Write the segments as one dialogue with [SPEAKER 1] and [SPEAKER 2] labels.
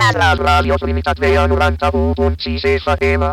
[SPEAKER 1] La ràdio Trinitat Vella 91.6 FM.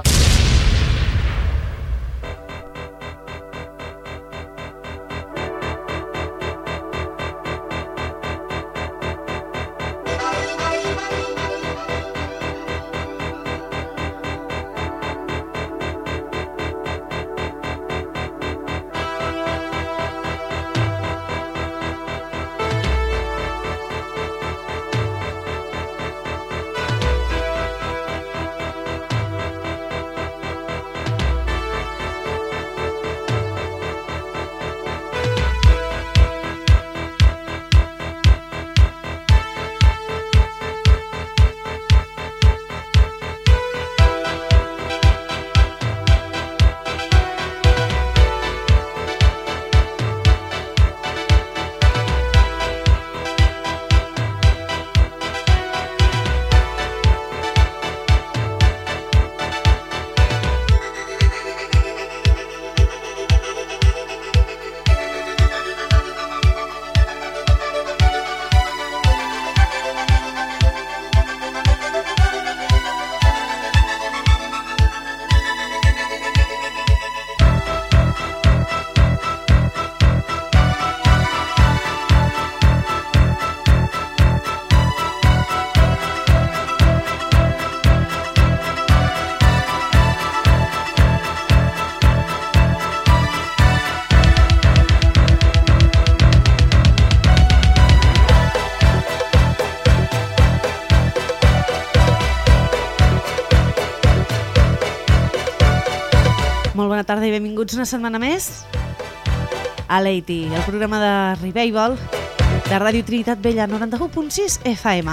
[SPEAKER 2] Molt bona tarda i benvinguts una setmana més a l'AT, el programa de Revival de Ràdio Trinitat Vella 91.6 FM.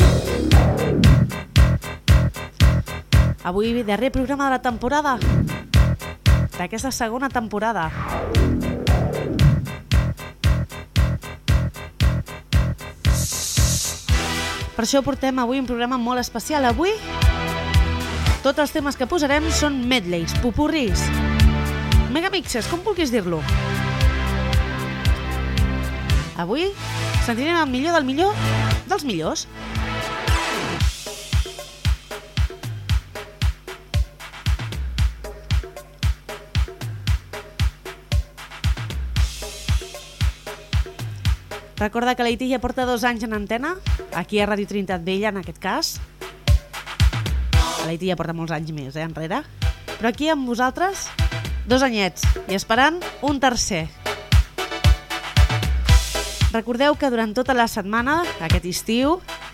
[SPEAKER 2] Avui darrer programa de la temporada, d'aquesta segona temporada. Per això portem avui un programa molt especial. Avui tots els temes que posarem són medleys, popurris, megamixes, com vulguis dir-lo. Avui sentirem el millor del millor dels millors. Recorda que l'AT ja porta 2 anys en antena, aquí a Ràdio Trinitat Vella en aquest cas. L'AT ja porta molts anys més, enrere. Però aquí amb vosaltres, 2 anyets, i esperant un tercer. Recordeu que durant tota la setmana, aquest estiu,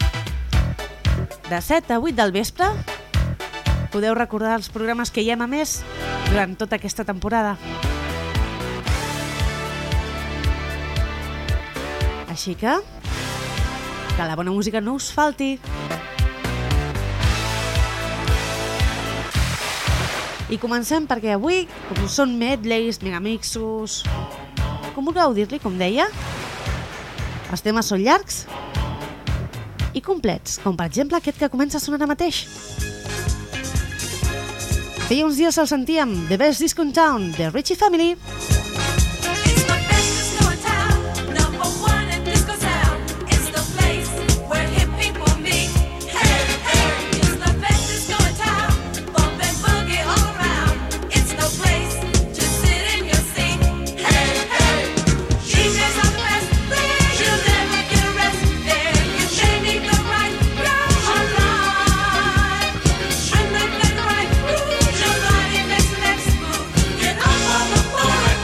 [SPEAKER 2] de 7 a 8 del vespre, podeu recordar els programes que hi hem a més durant tota aquesta temporada. Així que la bona música no us falti. I comencem perquè avui, com són medleys, megamixos, com vulgueu dir-li, com deia, els temes són llargs i complets, com per exemple aquest que comença a sonar ara mateix. Feia uns dies el sentíem, The Best Disco in Town, de Richie Family.
[SPEAKER 3] Get up on the floor.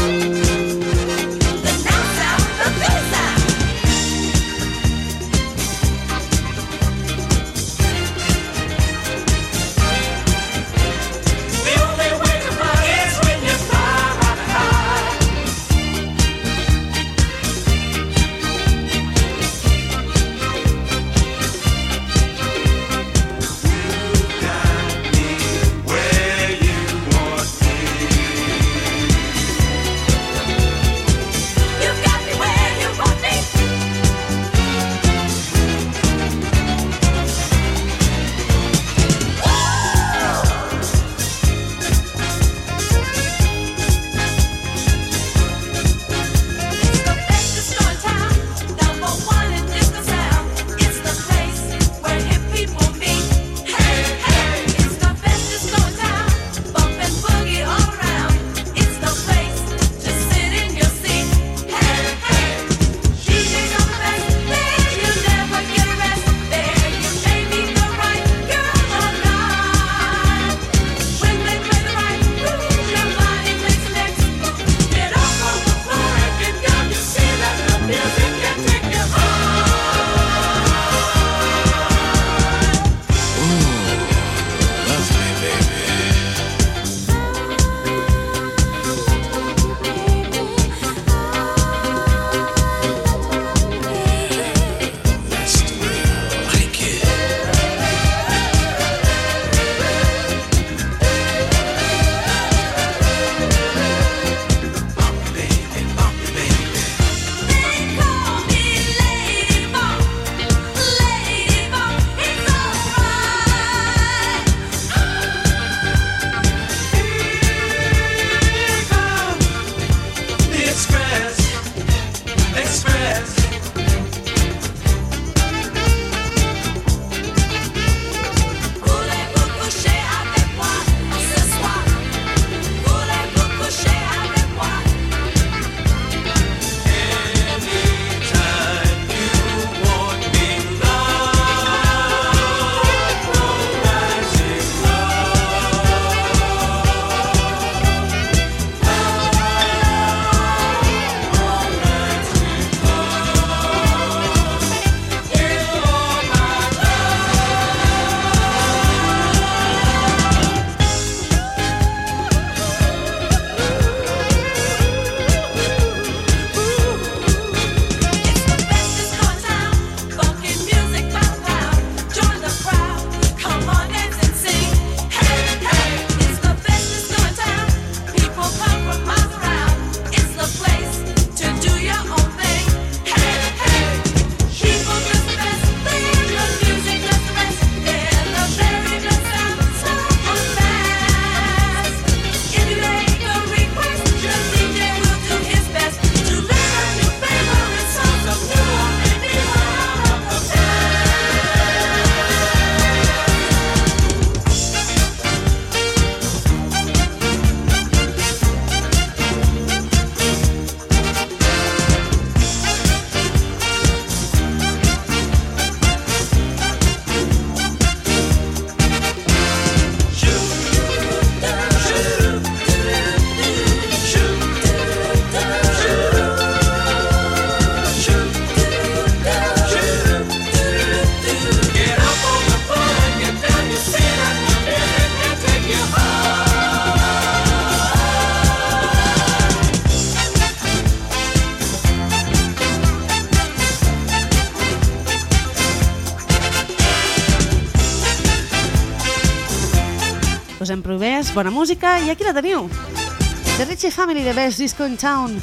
[SPEAKER 2] Posem provers, bona música, i aquí la teniu. The Ritchie Family, The Best Disco in Town.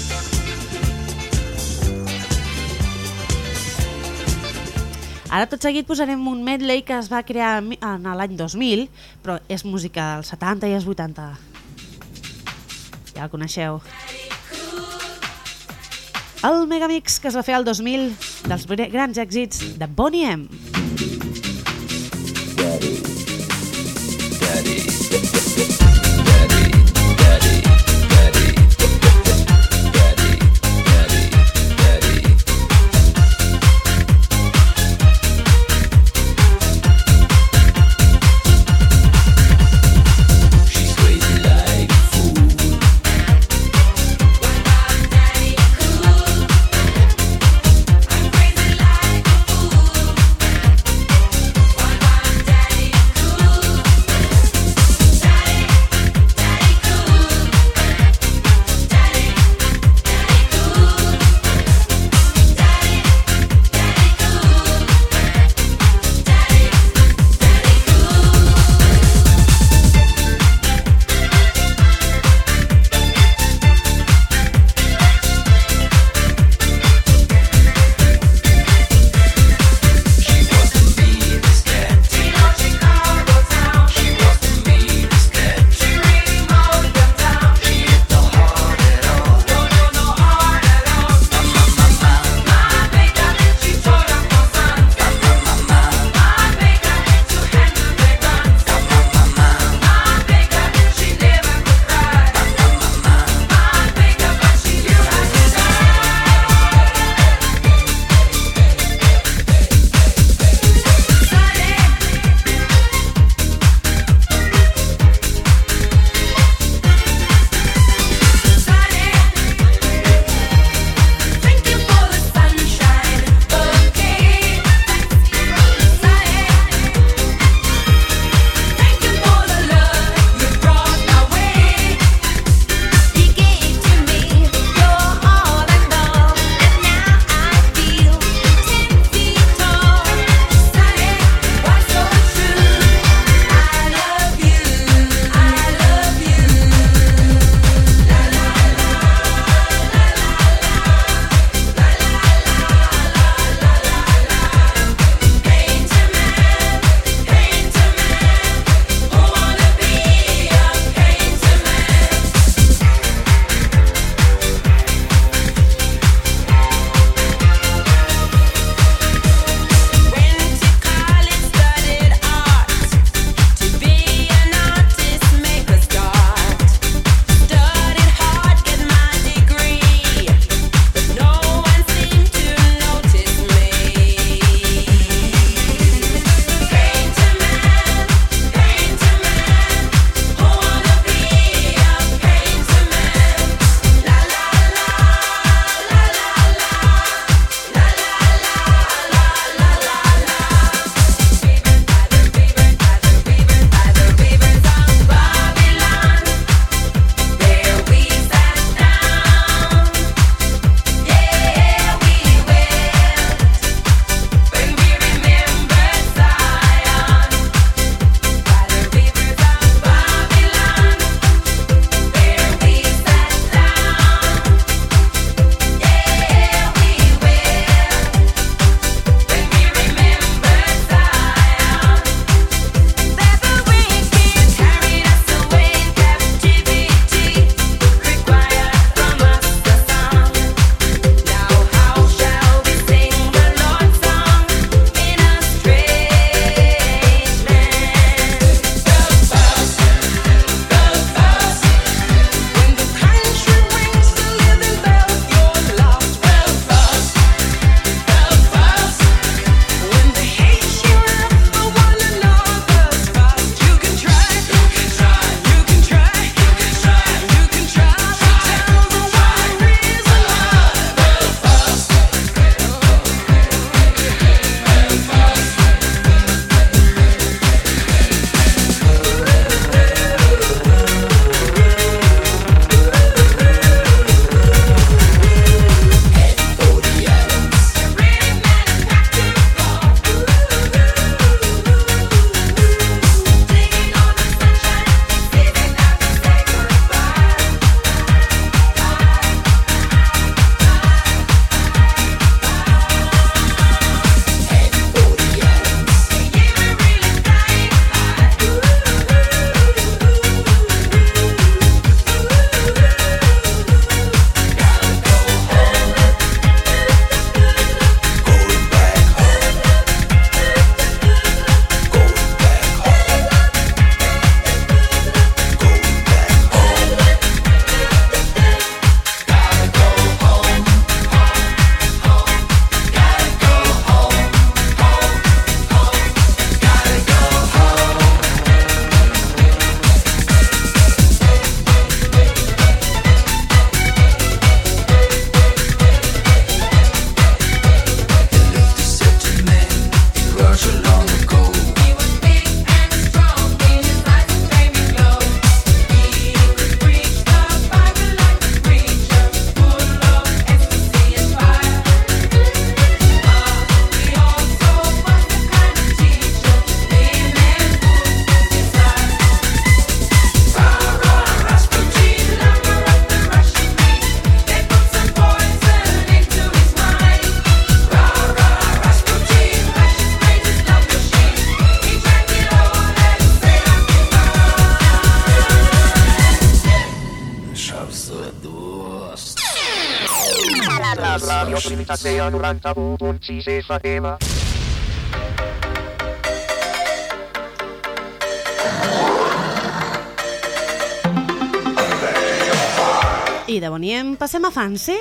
[SPEAKER 2] Ara tot seguit posarem un medley que es va crear en l'any 2000, però és música dels 70 i els 80. Ja el coneixeu. El Megamix que es va fer el 2000 dels grans èxits de Boney M.
[SPEAKER 3] Podcast.
[SPEAKER 1] La radio Civitasea 91.6 FM.
[SPEAKER 2] I de Boniem passem a Fancy.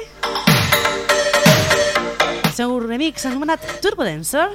[SPEAKER 2] El seu remix anomenat Turbo Dancer.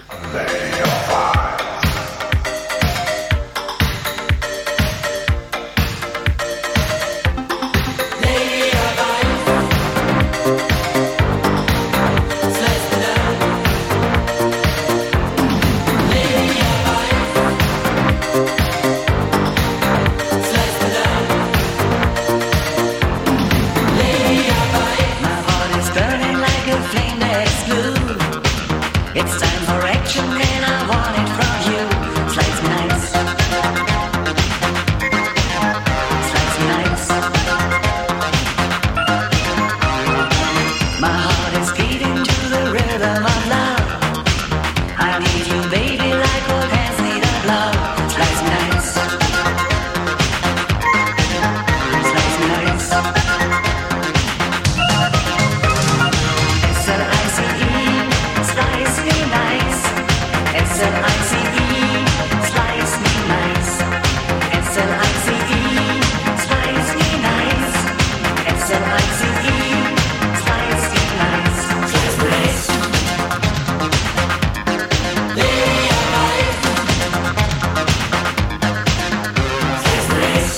[SPEAKER 4] It's time for action and I want it from you. Slice me nice. Slice me nice. My heart is beating to the rhythm of love. I need you baby like old hands need of love. Slice me nice. Slice me nice. S-L-I-C-E. Slice me nice, S-L-I-C-E, slice me nice, S-L-I-C-E, slice me nice, S-L-I-C-E, slice me nice, slice me nice. Slice me nice.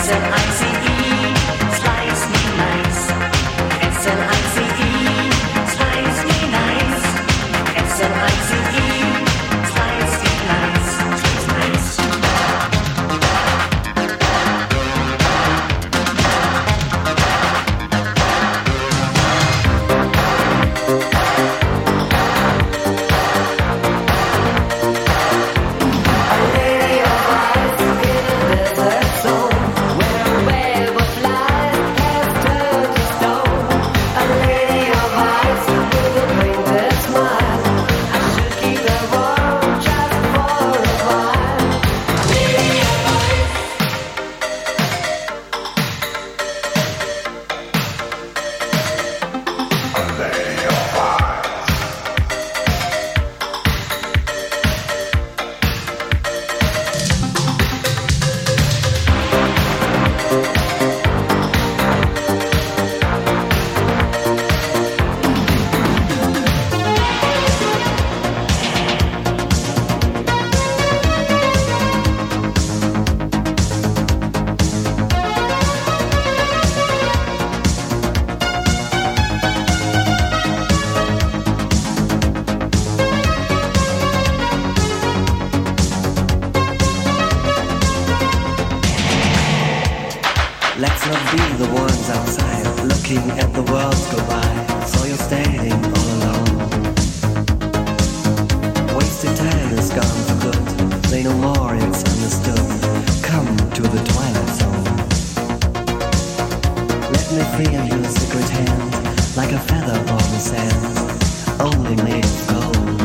[SPEAKER 4] S-L-I-C-E, slice me nice. S-L-I-C-E, slice me nice. S-L-I-C-E, slice me nice. Slice nice.
[SPEAKER 3] Let's not be the ones outside looking at the world go by. So you're standing all alone. Wasted time is gone for good. Say no more, it's understood. Come to the twilight zone. Let me feel your secret hand, like a feather on the sand, only made of gold.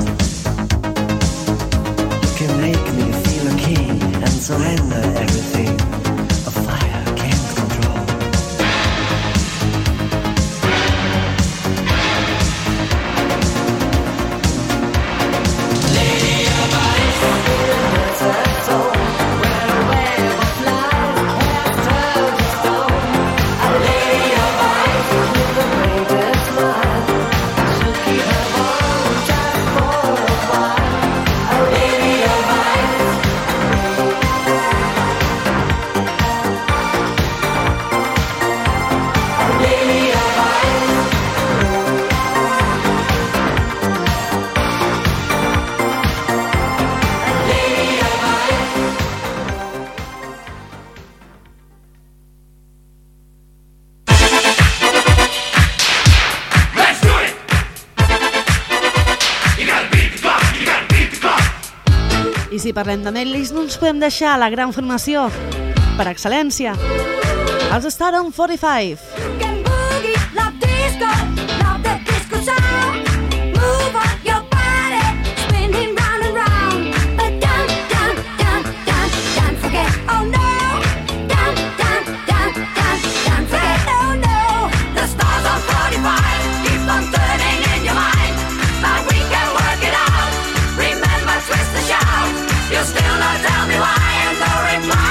[SPEAKER 3] You can make me feel a king and surrender everything. A fire can't control. Lady of ice, desert zone, where a web of lies has turned to stone. A lady of ice with the greatest smile. I should keep her warm just for a while. A lady of ice. A lady of ice. A lady of ice.
[SPEAKER 5] Let's do it! You gotta beat the clock, you gotta beat the clock.
[SPEAKER 2] I si parlem de medleys, no ens podem deixar la gran formació per excel·lència. Els Stardom 45.
[SPEAKER 6] Can boogie, love disco, love the disco sound. Move on your body, spinning round and round. But don't forget, oh no. Don't forget, oh no. The stars on 45 keep on turning in your mind. But we can work it out. Remember, twist and shout. You still not tell me why and no reply.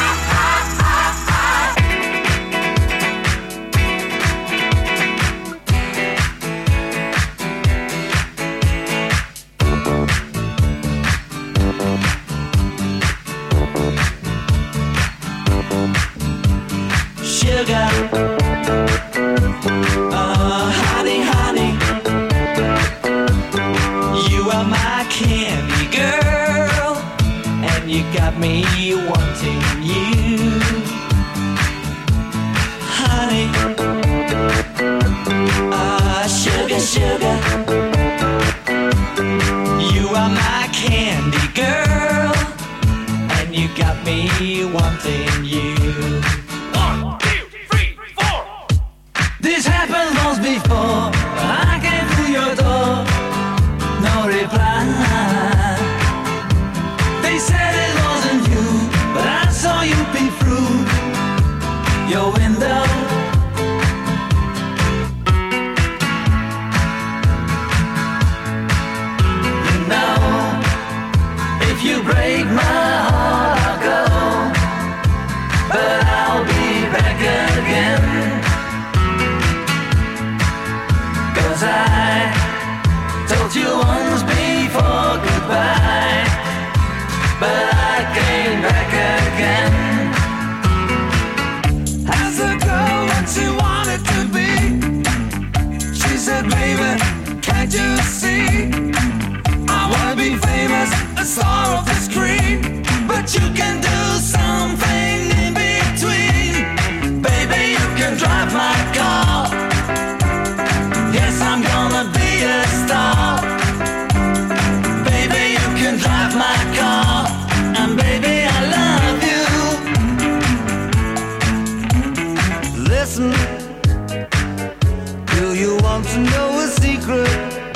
[SPEAKER 3] Sugar, honey, honey, you are my candy girl, and you got me wanting you, honey. Sugar, sugar, you are my candy girl, and you got me wanting you.
[SPEAKER 5] 1, 2, 3, 4.
[SPEAKER 3] This happened once before. I came through your door, no reply. They said it wasn't you, but I saw you peep through your window. You know, if you break my heart, I'll go, but I'll be back again. 'Cause I told you once before goodbye, but I came back again.
[SPEAKER 7] listen? Do you want to know a secret?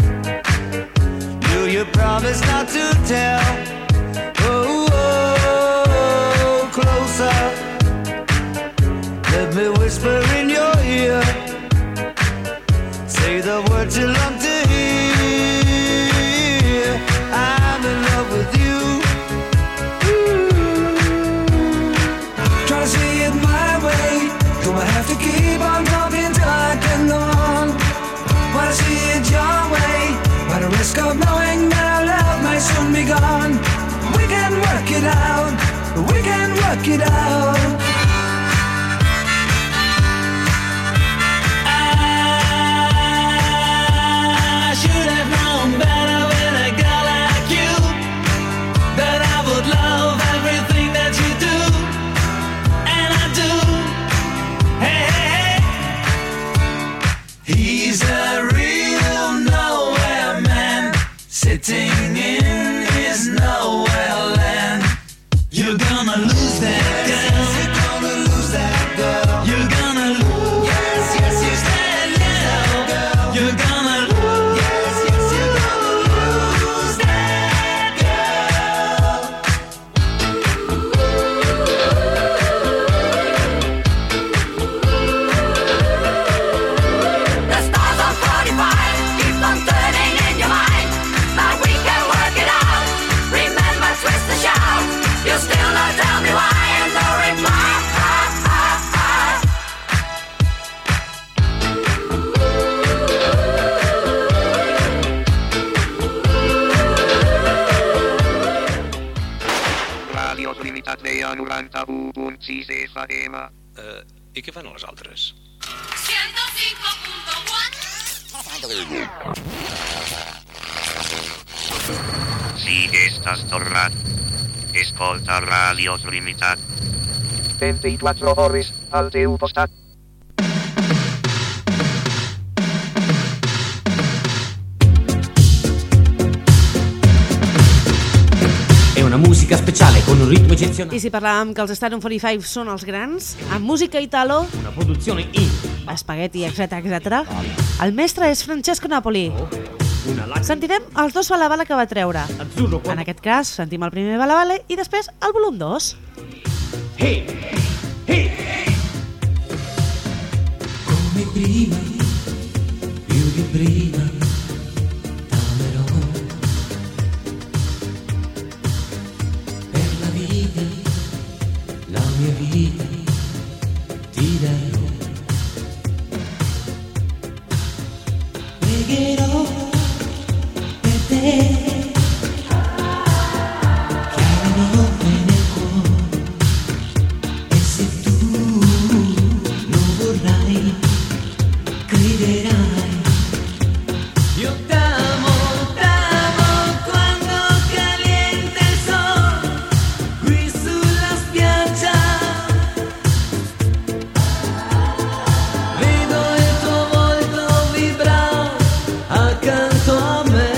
[SPEAKER 7] Do you promise not to tell? Oh, oh, closer. Let me whisper in your ear. Say the words you long to hear. I'm in love with you. Try to see it my way. Do I have to keep on talking till I can go on? Wanna see it your way, by the risk of knowing that our love might soon be gone. We can work it out. We can work it out. I should have known better with a girl like you, that I would love everything that you do, and I do. Hey, hey, hey. He's a real nowhere man, sitting in his nowhere land. You're gonna lose that girl. You're gonna lose that girl. You're gonna lose. Yes, yes, yes, that girl. You're gonna lose. Yes, yes, you're gonna lose that girl.
[SPEAKER 6] The stars on 45 keep on turning in your mind, but we can work it out. Remember, twist the shout. You still not tell me why, and no reply.
[SPEAKER 1] Radio Limitat Veia 91.6 FM.
[SPEAKER 8] I què fan les altres?
[SPEAKER 6] 105.1.
[SPEAKER 1] Si estàs tornat, escolta Radio Limitat. 24 hores al teu costat.
[SPEAKER 9] È una musica speciale con un ritmo eccezionale.
[SPEAKER 2] I si parlàvem que els Stadium 45 són els grans, amb música italo,
[SPEAKER 9] Una produzione in
[SPEAKER 2] espagueti, etc, etc. El mestre és Francesco Napoli.
[SPEAKER 9] una lacrima
[SPEAKER 2] Sentirem els dos balabala que va treure.
[SPEAKER 9] azzurro
[SPEAKER 2] En
[SPEAKER 9] quando...
[SPEAKER 2] aquest cas, sentim el primer balabala i després el volum 2.
[SPEAKER 9] Hey, hey.
[SPEAKER 7] Come prima, più di prima, t'amerò. Per la vita, la mia vita, ti darò. Pregherò per te, chiamerò nel cuore. E se tu lo vorrai, crederai. Io t'amo, t'amo quando calienta il sole qui sulla spiaggia. Vedo il tuo volto vibrare accanto a me.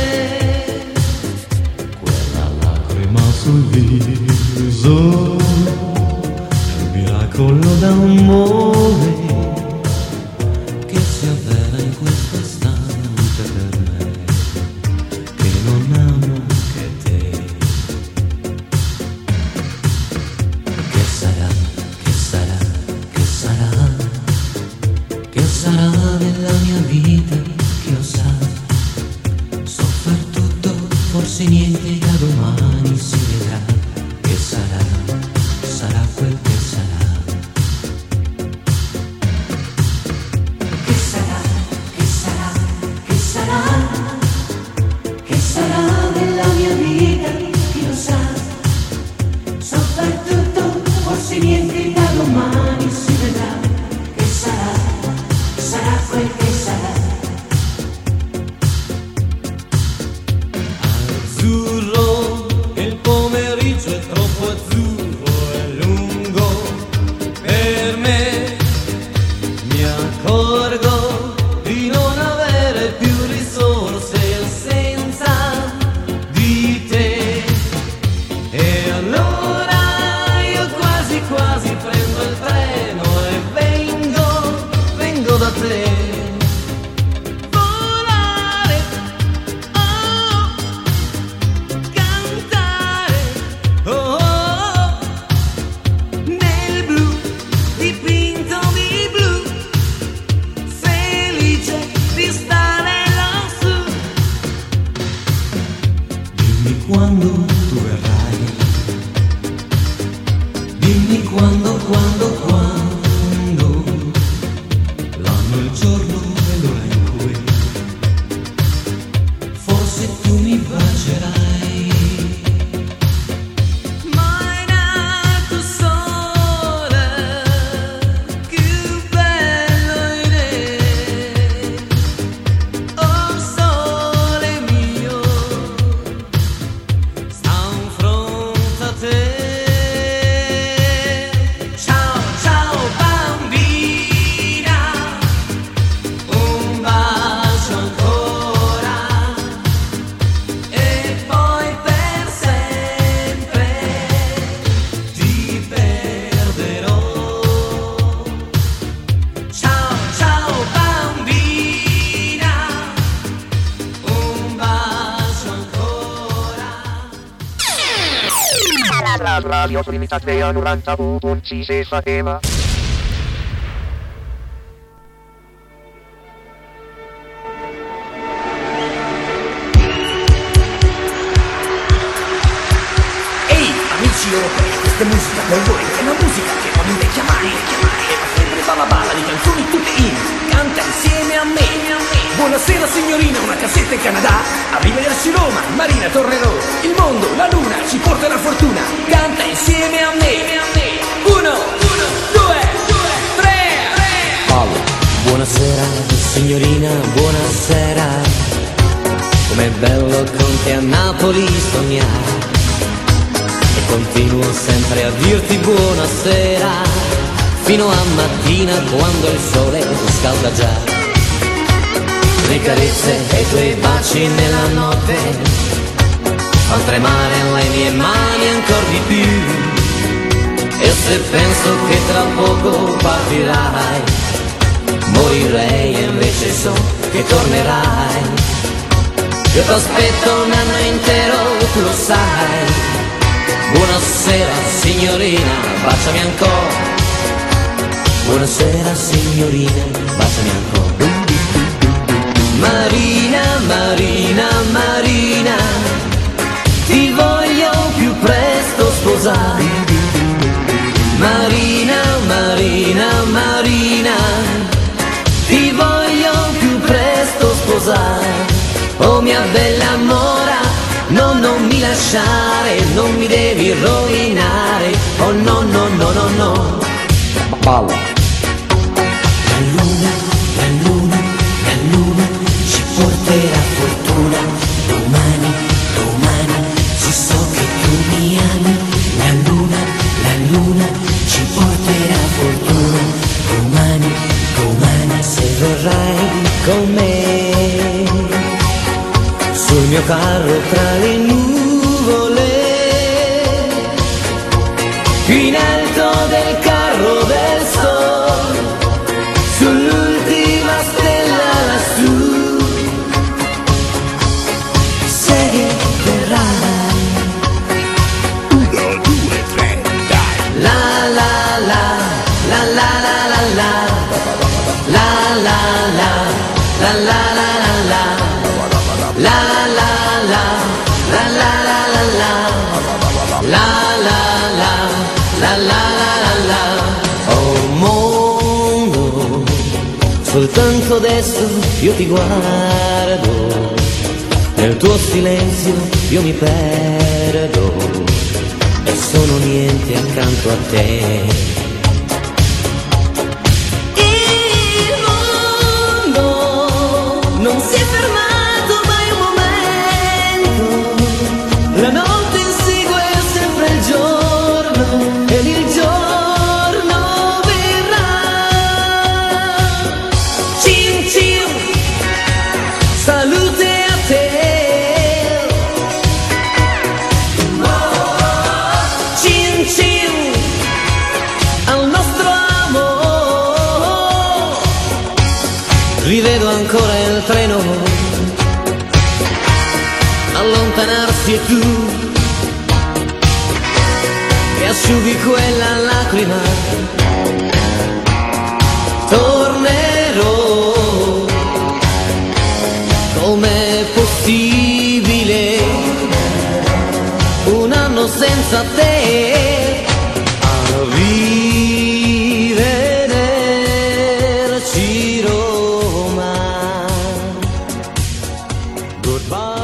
[SPEAKER 7] Quella lacrima sul viso è un miracolo d'amore che si avvera in questo istante per me, che non amo che te. Che sarà, che sarà, che sarà, che sarà nella mia vita, che lo sa. So far tutto, forse niente, da domani si vedrà. Che sarà, sarà quel che sarà. Che sarà, che sarà, che sarà, che sarà nella mia vita, chi lo sa. So far tutto, forse niente, da domani si vedrà. Che sarà, sarà quel che sarà.
[SPEAKER 1] a Radio Trinitate 91.6 FM.
[SPEAKER 10] Ehi, amici europei, questa musica per voi è una musica che non mi vecchia mai. E va sempre balla di canzoni tutte in. Canta insieme a me. Buonasera signorina, una cassetta in Canada. Arrivederci Roma, Marina tornerò. Il mondo, la luna, ci porta la fortuna. Canta insieme a me. 1, 2, 3.
[SPEAKER 9] Buonasera signorina, buonasera. Com'è bello con te a Napoli sognare. E continuo sempre a dirti buonasera, fino a mattina quando il sole scalda già. Le carezze e i tuoi baci nella notte fan tremare le mie mani ancora di più. E se penso che tra poco partirai, morirei e invece so che tornerai. Io t'aspetto un anno intero, tu lo sai. Buonasera signorina, baciami ancora. Buonasera signorina, baciami ancora. Marina, Marina, Marina, ti voglio più presto sposare. Marina, Marina, Marina, ti voglio più presto sposare. Oh mia bella mora, no, non mi lasciare, non mi devi rovinare. Oh no, no, no, no, no. Balla. La luna, la luna, la luna ci porterà fortuna. Domani, domani, ci so che tu mi ami. La luna ci porterà fortuna. Domani, domani, se verrai con me sul mio carro tra le nuvole, più in alto del carro del sol, sull'ultima stella lassù, se verrai.
[SPEAKER 5] 1, 2, 3, dai.
[SPEAKER 9] La la la, la la la la la, la la la, la la la la la. La la la, la la la la la, la la la, la la la la. Oh mondo, soltanto adesso io ti guardo, nel tuo silenzio io mi perdo e sono niente accanto a te. Il mondo non si è fermato. La notte insegue sempre il giorno ed il giorno verrà. Cin cin, salute a te. Cin cin, al nostro amore. Rivedo ancora il treno allontanarsi e tu che asciughi quella lacrima. Tornerò, com'è possibile un anno senza te? Arrivederci Roma. Goodbye.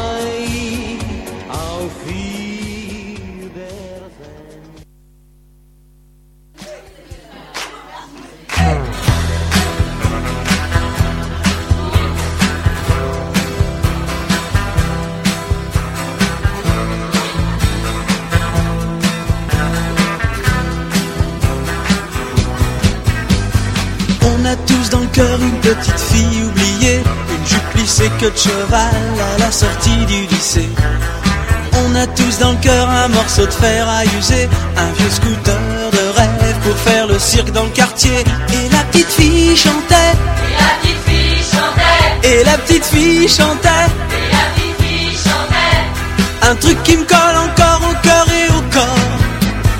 [SPEAKER 11] On a tous dans le cœur une petite fille oubliée, une jupe plissée queue de cheval à la sortie du lycée. On a tous dans le cœur un morceau de fer à user, un vieux scooter de rêve pour faire le cirque dans le quartier. Et la petite fille chantait,
[SPEAKER 6] Et la petite fille chantait,
[SPEAKER 11] et la petite fille chantait,
[SPEAKER 6] et la petite fille chantait.
[SPEAKER 11] un truc qui me colle encore au cœur et au corps.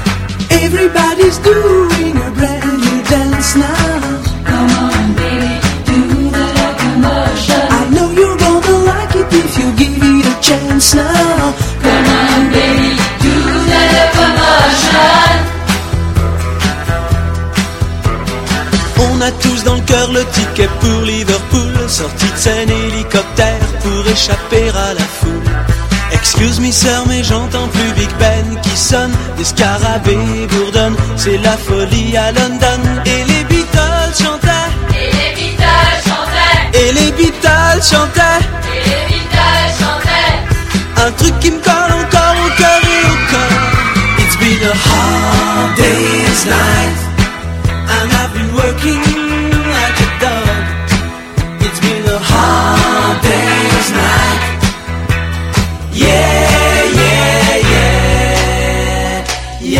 [SPEAKER 11] On a tous dans le cœur le ticket pour Liverpool, sortie de scène hélicoptère pour échapper à la foule. Excuse me sœur, mais j'entends plus Big Ben qui sonne, des scarabées bourdonnent, c'est la folie à London. Et les Beatles chantaient,
[SPEAKER 6] Et les Beatles chantaient,
[SPEAKER 11] et les Beatles chantaient,
[SPEAKER 6] et les Beatles chantaient.
[SPEAKER 11] un truc qui me colle encore au cœur et au corps. It's been a hard day's night, and I've been working like a dog. It's been a hard day's night. Yeah, yeah, yeah,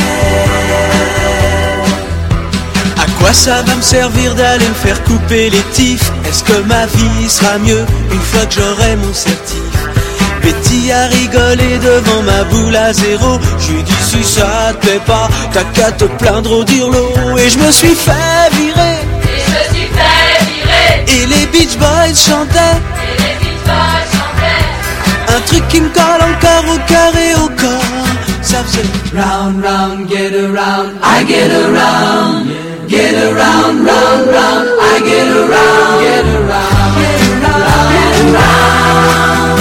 [SPEAKER 11] yeah. À quoi ça va me servir d'aller me faire couper les tifs? Est-ce que ma vie sera mieux une fois que j'aurai mon certif? Betty a rigolé devant ma boule à zéro. Je lui dis si ça te plaît pas, t'as qu'à te plaindre au dirlo. Et je me suis fait virer,
[SPEAKER 6] Et je me suis fait virer,
[SPEAKER 11] et les Beach Boys chantaient,
[SPEAKER 6] et les Beach Boys chantaient.
[SPEAKER 11] un truc qui me colle encore au cœur et au corps. Ça faisait
[SPEAKER 10] Round, round, get around, I get around. Get around, round, round, I get around. Get around, get around, get around.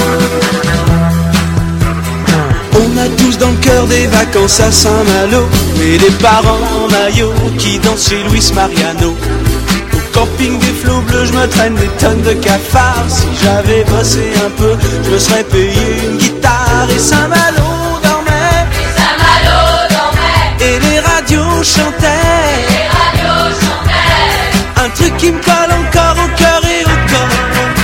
[SPEAKER 11] On a tous dans le cœur des vacances à Saint-Malo, et les parents en maillot qui dansent chez Luis Mariano. Au camping des flots bleus, je me traîne des tonnes de cafards. Si j'avais bossé un peu, je me serais payé une guitare. Et Saint-Malo dormait,
[SPEAKER 6] Et Saint-Malo dormait,
[SPEAKER 11] et les radios chantaient,
[SPEAKER 6] les radios chantaient.
[SPEAKER 11] un truc qui me colle encore au cœur et au corps.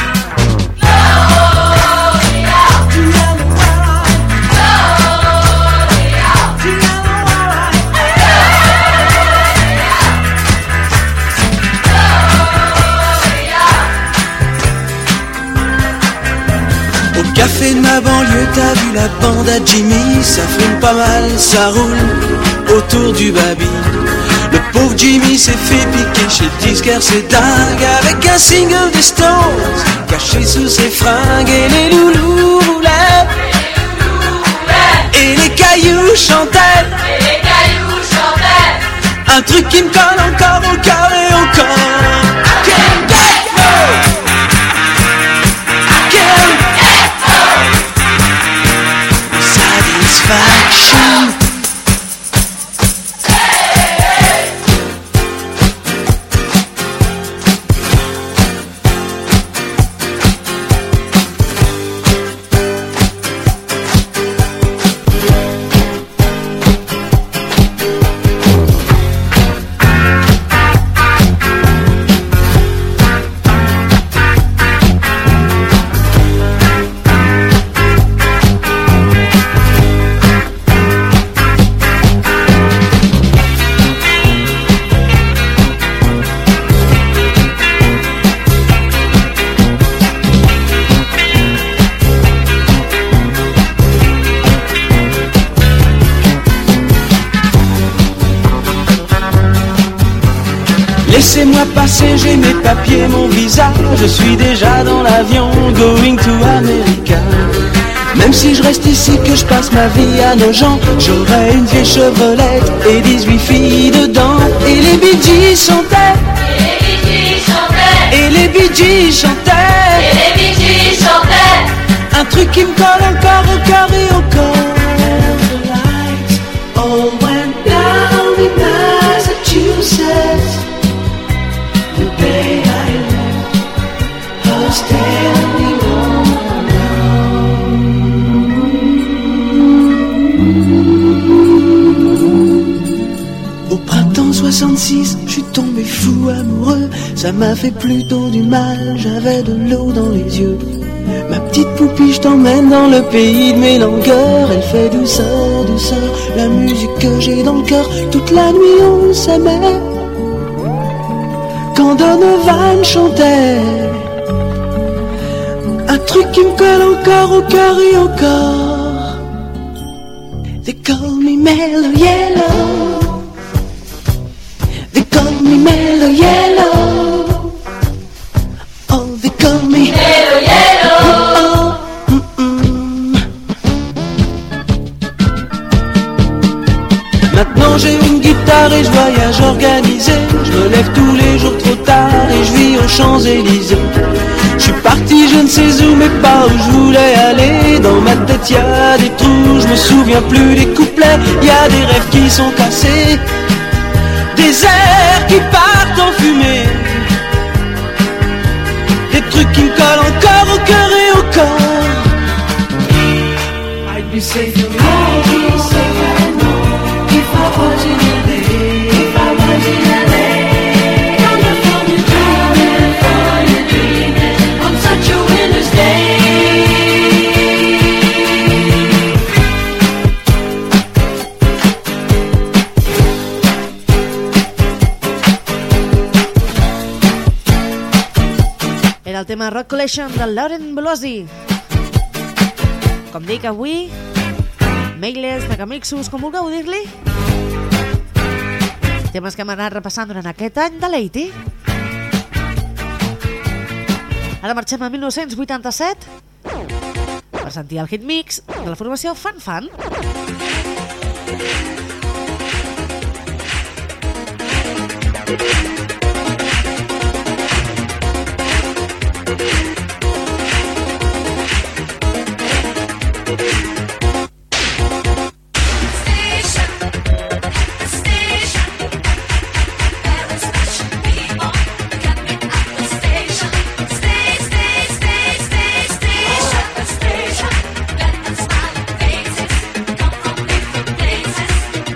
[SPEAKER 11] Café de ma banlieue, t'as vu la bande à Jimmy? Ça fume pas mal, ça roule autour du baby. Le pauvre Jimmy s'est fait piquer chez le disquaire, c'est dingue. Avec un single des Stones caché sous ses fringues. Et les loulous roulaient, et les cailloux chantaient,
[SPEAKER 6] Et les cailloux chantaient.
[SPEAKER 11] un truc qui me colle encore au cœur et au corps. I can't get no, I can't satisfaction. Laissez-moi passer, j'ai mes papiers, mon visa. Je suis déjà dans l'avion, going to America. Même si je reste ici, que je passe ma vie à nos gens, j'aurai une vieille Chevrolet et 18 filles dedans. Et les Bee Gees chantaient,
[SPEAKER 6] Et les Bee Gees chantaient,
[SPEAKER 11] et les Bee Gees chantaient,
[SPEAKER 6] et les Bee Gees chantaient.
[SPEAKER 11] un truc qui me colle encore au cœur et au corps. The lights all went down in Massachusetts. The day I left her standing on the ground. Au printemps 66, je suis tombé fou amoureux. Ça m'a fait plutôt du mal, j'avais de l'eau dans les yeux. Ma petite poupie, je t'emmène dans le pays de mes langueurs. Elle fait douceur, douceur, la musique que j'ai dans le cœur. Toute la nuit on s'aimait, quand Donovan chantait, un truc qui me colle encore au cœur et au corps. They call me Mellow Yellow, they call me Mellow Yellow, oh they call me
[SPEAKER 6] Mellow Yellow.
[SPEAKER 11] Maintenant j'ai une guitare et je voyage organisé. Je me lève tous les jours trop tard et je vis aux Champs-Élysées. Je suis parti je ne sais où mais pas où je voulais aller. Dans ma tête y a des trous, je me souviens plus des couplets. Y a des rêves qui sont cassés, des airs qui partent en fumée, des trucs qui me collent encore au cœur et au corps. I'd be safe and if I was in LA, if I was in LA. Coming from your dreaming on such a winter's day.
[SPEAKER 2] Era el tema Rock Collection de Lauren Belosi. Com dic avui, Mailes, Megamixos, com vulgueu dir-li, temes que hem anat repassant durant aquest any de l'Eiti. Ara marxem a 1987 per sentir el hit mix de la formació Fan Fan.
[SPEAKER 6] Station,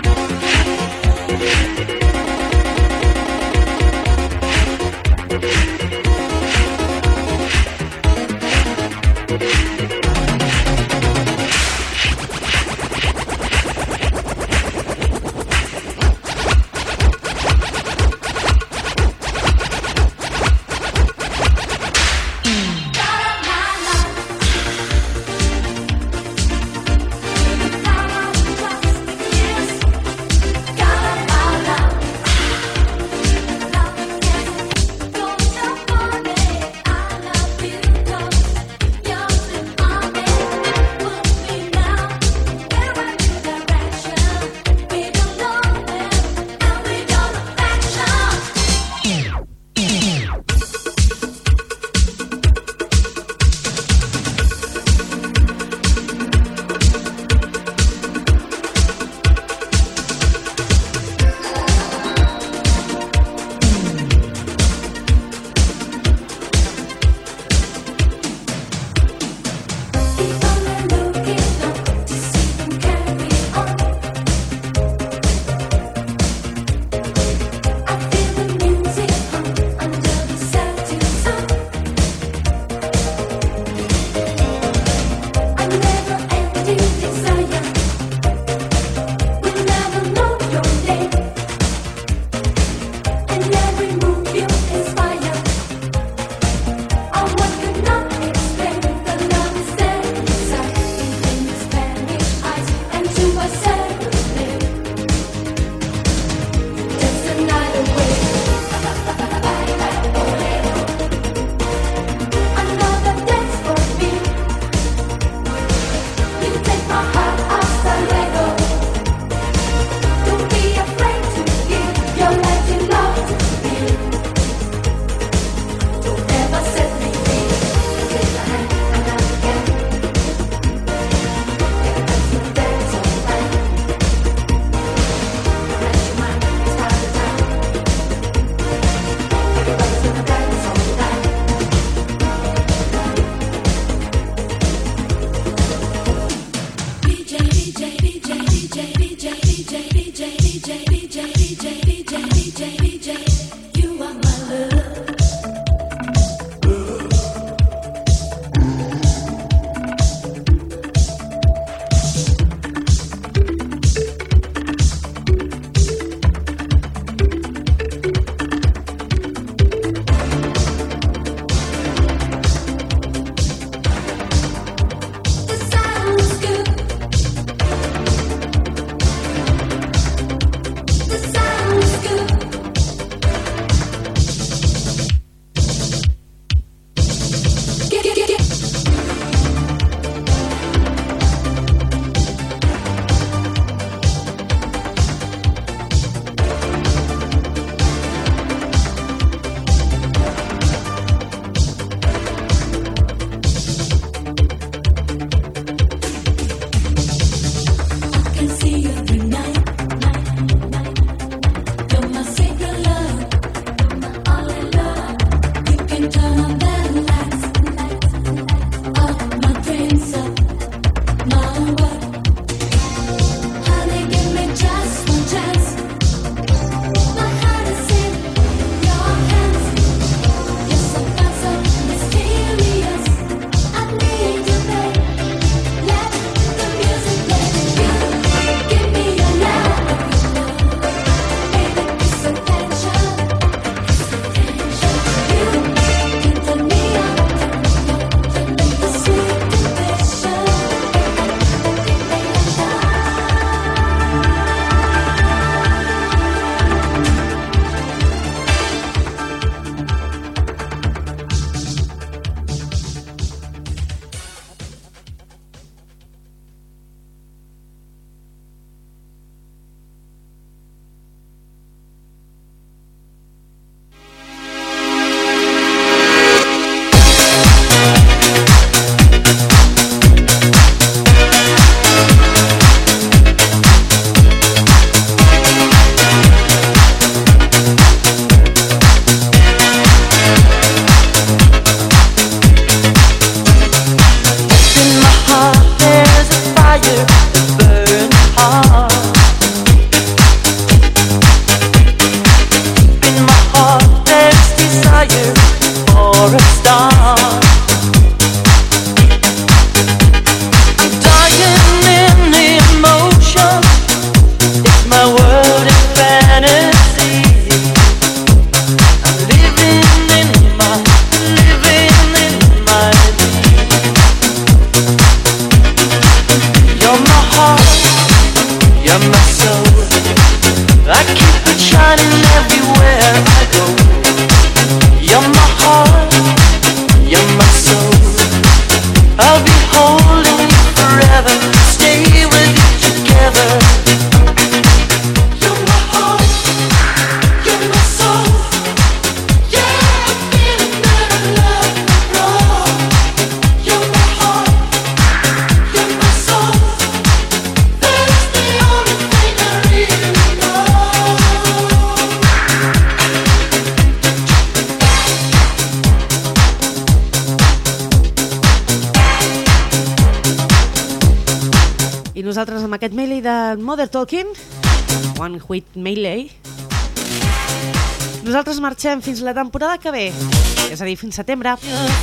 [SPEAKER 2] nosaltres amb aquest medley de Mother Talking, One Hit Medley. Nosaltres marxem fins la temporada que ve, és a dir, fins setembre.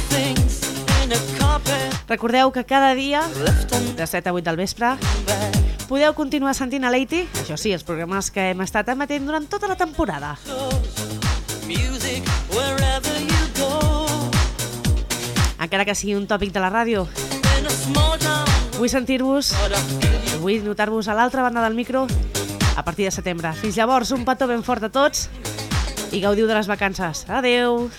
[SPEAKER 2] Recordeu que cada dia, de 7 a 8 del vespre, podeu continuar sentint a Leiti, això sí, els programes que hem estat emetent durant tota la temporada. Encara que sigui un tòpic de la ràdio, vull sentir-vos, vull notar-vos a l'altra banda del micro a partir de setembre. Fins llavors, un petó ben fort a tots i gaudiu de les vacances. Adeu!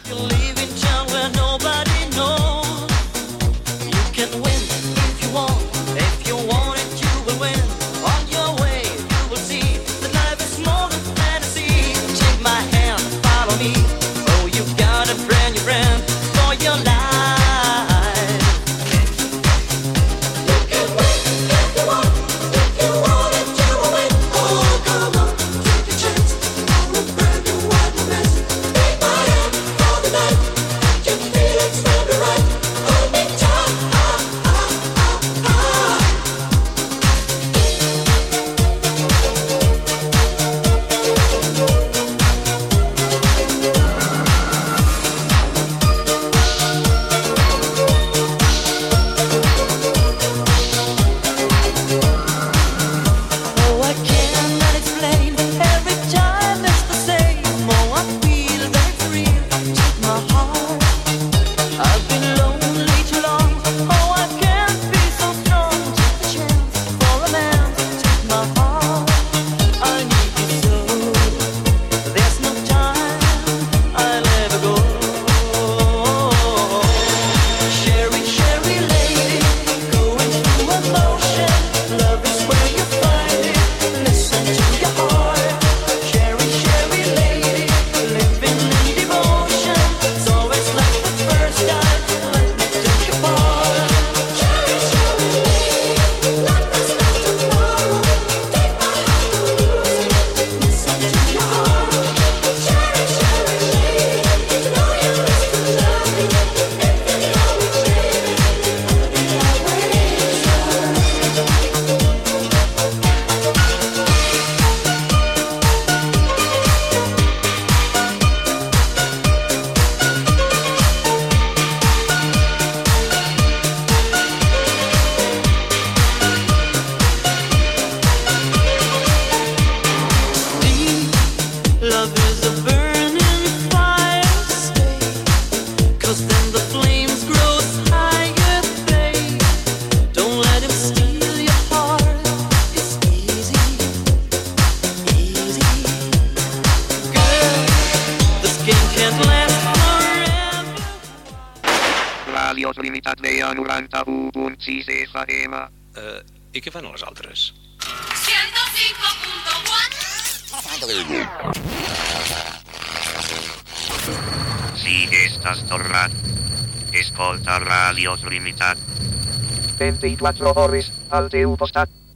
[SPEAKER 1] Ràdio Trinitat Vella 91.6 FM.
[SPEAKER 8] I què fan les altres?
[SPEAKER 6] 105.1.
[SPEAKER 1] Si estàs tornat, escolta Ràdio Trinitat. 24 hores al teu costat.